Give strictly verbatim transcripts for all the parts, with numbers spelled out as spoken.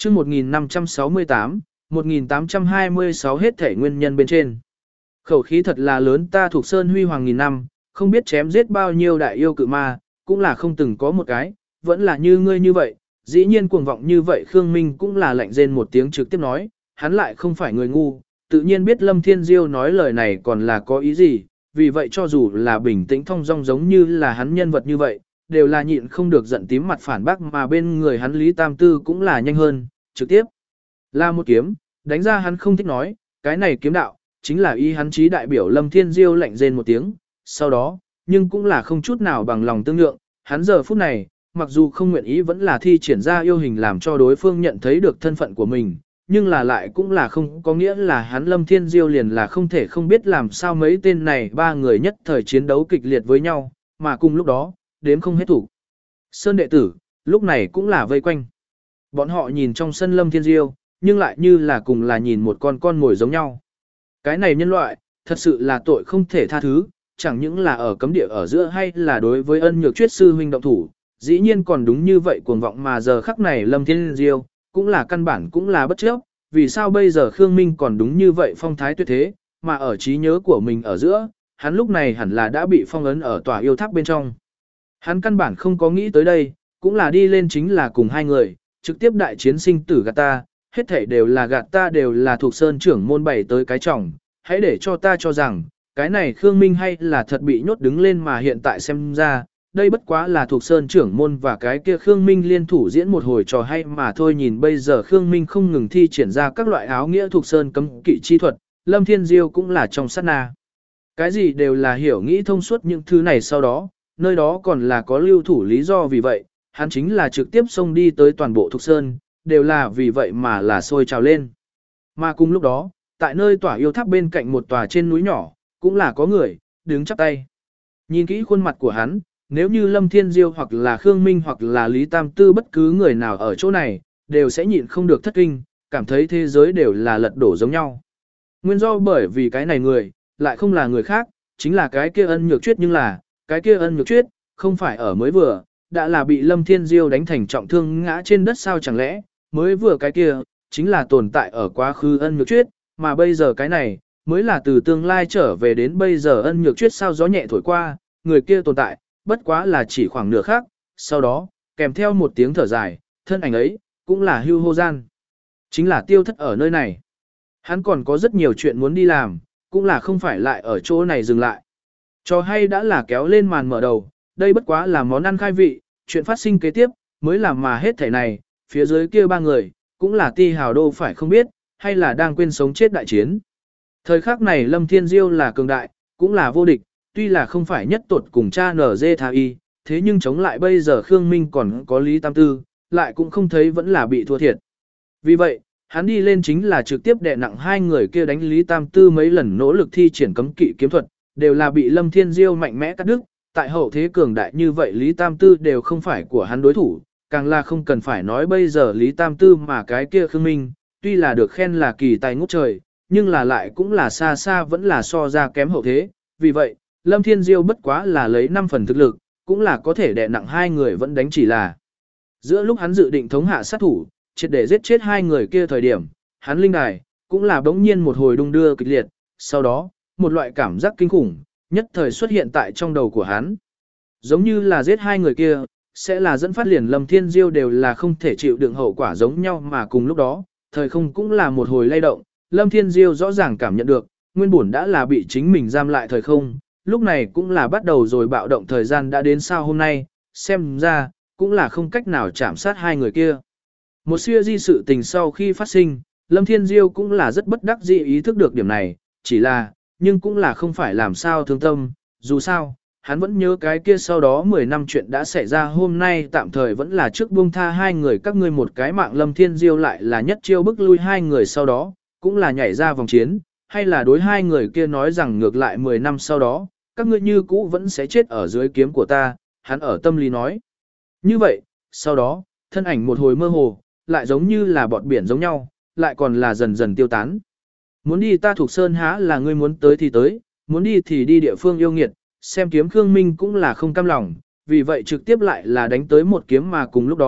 chương một nghìn năm trăm sáu mươi tám, một nghìn tám trăm hai mươi sáu hết thể nguyên nhân bên trên. Khẩu khí thật là lớn, ta thuộc sơn huy hoàng nghìn năm, không biết chém giết bao nhiêu đại yêu cự ma, cũng là không từng có một cái, vẫn là như ngươi như vậy, dĩ nhiên cuồng vọng như vậy. Khương Minh cũng là lạnh rên một tiếng trực tiếp nói, hắn lại không phải người ngu, tự nhiên biết Lâm Thiên Diêu nói lời này còn là có ý gì, vì vậy cho dù là bình tĩnh thong dong giống như là hắn nhân vật như vậy, đều là nhịn không được giận tím mặt phản bác, mà bên người hắn Lý Tam Tư cũng là nhanh hơn, trực tiếp là một kiếm, đánh ra. Hắn không thích nói, cái này kiếm đạo, chính là ý hắn chí đại biểu. Lâm Thiên Diêu lạnh rên một tiếng, sau đó, nhưng cũng là không chút nào bằng lòng tương lượng, hắn giờ phút này, mặc dù không nguyện ý vẫn là thi triển ra yêu hình làm cho đối phương nhận thấy được thân phận của mình, nhưng là lại cũng là không có nghĩa là hắn Lâm Thiên Diêu liền là không thể không biết làm sao mấy tên này ba người nhất thời chiến đấu kịch liệt với nhau, mà cùng lúc đó, đếm không hết thủ. Sơn đệ tử, lúc này cũng là vây quanh. Bọn họ nhìn trong sân Lâm Thiên Diêu, nhưng lại như là cùng là nhìn một con con mồi giống nhau. Cái này nhân loại, thật sự là tội không thể tha thứ, chẳng những là ở cấm địa ở giữa hay là đối với Ân Nhược Chuyết sư huynh động thủ, dĩ nhiên còn đúng như vậy cuồng vọng. Mà giờ khắc này Lâm Thiên Diêu, cũng là căn bản cũng là bất chấp, vì sao bây giờ Khương Minh còn đúng như vậy phong thái tuyệt thế, mà ở trí nhớ của mình ở giữa, hắn lúc này hẳn là đã bị phong ấn ở tòa yêu tháp bên trong. Hắn căn bản không có nghĩ tới đây, cũng là đi lên chính là cùng hai người, trực tiếp đại chiến sinh tử gạt ta, hết thảy đều là gạt ta, đều là thuộc sơn trưởng môn bày tới cái trọng, hãy để cho ta cho rằng, cái này Khương Minh hay là thật bị nhốt đứng lên, mà hiện tại xem ra, đây bất quá là thuộc sơn trưởng môn và cái kia Khương Minh liên thủ diễn một hồi trò hay mà thôi. Nhìn bây giờ Khương Minh không ngừng thi triển ra các loại áo nghĩa thuộc sơn cấm kỵ chi thuật, Lâm Thiên Diêu cũng là trong sát na. Cái gì đều là hiểu nghĩ thông suốt những thứ này, sau đó, nơi đó còn là có lưu thủ lý do, vì vậy, hắn chính là trực tiếp xông đi tới toàn bộ thuộc sơn, đều là vì vậy mà là sôi trào lên. Mà cùng lúc đó, tại nơi tỏa yêu tháp bên cạnh một tòa trên núi nhỏ, cũng là có người, đứng chắp tay. Nhìn kỹ khuôn mặt của hắn, nếu như Lâm Thiên Diêu hoặc là Khương Minh hoặc là Lý Tam Tư bất cứ người nào ở chỗ này, đều sẽ nhịn không được thất kinh, cảm thấy thế giới đều là lật đổ giống nhau. Nguyên do bởi vì cái này người, lại không là người khác, chính là cái kia Ân Nhược Chuyết, nhưng là, cái kia Ân Nhược Chuyết, không phải ở mới vừa, đã là bị Lâm Thiên Diêu đánh thành trọng thương ngã trên đất sao, chẳng lẽ, mới vừa cái kia, chính là tồn tại ở quá khứ Ân Nhược Chuyết, mà bây giờ cái này, mới là từ tương lai trở về đến bây giờ Ân Nhược Chuyết sao. Gió nhẹ thổi qua, người kia tồn tại, bất quá là chỉ khoảng nửa khác, sau đó, kèm theo một tiếng thở dài, thân ảnh ấy, cũng là hưu hô gian. Chính là tiêu thất ở nơi này. Hắn còn có rất nhiều chuyện muốn đi làm, cũng là không phải lại ở chỗ này dừng lại. Cho hay đã là kéo lên màn mở đầu, đây bất quá là món ăn khai vị, chuyện phát sinh kế tiếp, mới làm mà hết thảy này, phía dưới kia ba người, cũng là ti hào đô phải không biết, hay là đang quên sống chết đại chiến. Thời khắc này Lâm Thiên Diêu là cường đại, cũng là vô địch, tuy là không phải nhất tột cùng cha nở dê tha y, thế nhưng chống lại bây giờ Khương Minh còn có Lý Tam Tư, lại cũng không thấy vẫn là bị thua thiệt. Vì vậy, hắn đi lên chính là trực tiếp đè nặng hai người kia, đánh Lý Tam Tư mấy lần nỗ lực thi triển cấm kỵ kiếm thuật, đều là bị Lâm Thiên Diêu mạnh mẽ cắt đứt. Tại hậu thế cường đại như vậy Lý Tam Tư đều không phải của hắn đối thủ, càng là không cần phải nói bây giờ Lý Tam Tư mà cái kia Khương Minh, tuy là được khen là kỳ tài ngút trời, nhưng là lại cũng là xa xa vẫn là so ra kém hậu thế. Vì vậy, Lâm Thiên Diêu bất quá là lấy năm phần thực lực, cũng là có thể đè nặng hai người vẫn đánh, chỉ là giữa lúc hắn dự định thống hạ sát thủ, triệt để giết chết hai người kia thời điểm, hắn linh đài cũng là bỗng nhiên một hồi đung đưa kịch liệt, sau đó, một loại cảm giác kinh khủng nhất thời xuất hiện tại trong đầu của hắn. Giống như là giết hai người kia sẽ là dẫn phát liền Lâm Thiên Diêu đều là không thể chịu đựng hậu quả giống nhau, mà cùng lúc đó, thời không cũng là một hồi lay động, Lâm Thiên Diêu rõ ràng cảm nhận được, nguyên bổn đã là bị chính mình giam lại thời không, lúc này cũng là bắt đầu rồi bạo động, thời gian đã đến sao hôm nay, xem ra, cũng là không cách nào chạm sát hai người kia. Một siêu di sự tình sau khi phát sinh, Lâm Thiên Diêu cũng là rất bất đắc dĩ ý thức được điểm này, chỉ là, nhưng cũng là không phải làm sao thương tâm, dù sao, hắn vẫn nhớ cái kia sau đó mười năm chuyện đã xảy ra, hôm nay tạm thời vẫn là trước buông tha hai người các ngươi một cái mạng. Lâm Thiên Diêu lại là nhất chiêu bức lui hai người, sau đó, cũng là nhảy ra vòng chiến, hay là đối hai người kia nói rằng ngược lại mười năm sau đó, các ngươi như cũ vẫn sẽ chết ở dưới kiếm của ta, hắn ở tâm lý nói. Như vậy, sau đó, thân ảnh một hồi mơ hồ, lại giống như là bọt biển giống nhau, lại còn là dần dần tiêu tán. Muốn đi ta thuộc sơn há là ngươi muốn tới thì tới, muốn đi thì đi địa phương yêu nghiệt, xem kiếm Khương Minh cũng là không cam lòng, vì vậy trực tiếp lại là đánh tới một kiếm, mà cùng lúc đó,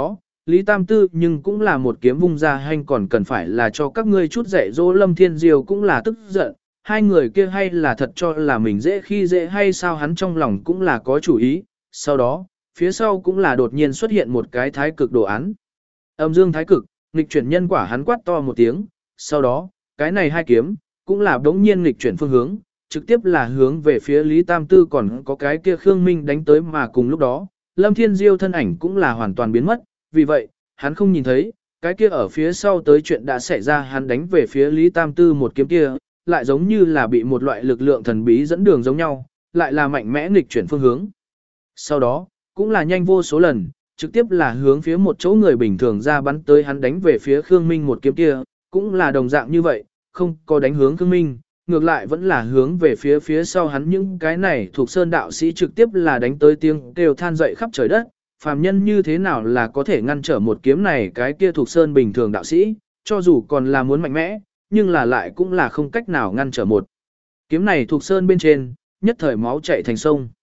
Lý Tam Tư nhưng cũng là một kiếm vung ra hành còn cần phải là cho các ngươi chút dạy dỗ. Lâm Thiên Diêu cũng là tức giận, hai người kia hay là thật cho là mình dễ khi dễ hay sao, hắn trong lòng cũng là có chủ ý. Sau đó, phía sau cũng là đột nhiên xuất hiện một cái thái cực đồ án. Âm dương thái cực, nghịch chuyển nhân quả, hắn quát to một tiếng, sau đó, cái này hai kiếm, cũng là đống nhiên nghịch chuyển phương hướng, trực tiếp là hướng về phía Lý Tam Tư còn có cái kia Khương Minh đánh tới, mà cùng lúc đó, Lâm Thiên Diêu thân ảnh cũng là hoàn toàn biến mất, vì vậy, hắn không nhìn thấy, cái kia ở phía sau tới chuyện đã xảy ra, hắn đánh về phía Lý Tam Tư một kiếm kia, lại giống như là bị một loại lực lượng thần bí dẫn đường giống nhau, lại là mạnh mẽ nghịch chuyển phương hướng. Sau đó, cũng là nhanh vô số lần, trực tiếp là hướng phía một chỗ người bình thường ra bắn tới, hắn đánh về phía Khương Minh một kiếm kia, cũng là đồng dạng như vậy, không có đánh hướng Khương Minh, ngược lại vẫn là hướng về phía phía sau hắn. Những cái này thuộc sơn đạo sĩ trực tiếp là đánh tới tiếng kêu than dậy khắp trời đất, phàm nhân như thế nào là có thể ngăn trở một kiếm này, cái kia thuộc sơn bình thường đạo sĩ, cho dù còn là muốn mạnh mẽ, nhưng là lại cũng là không cách nào ngăn trở một kiếm này thuộc sơn bên trên, nhất thời máu chảy thành sông.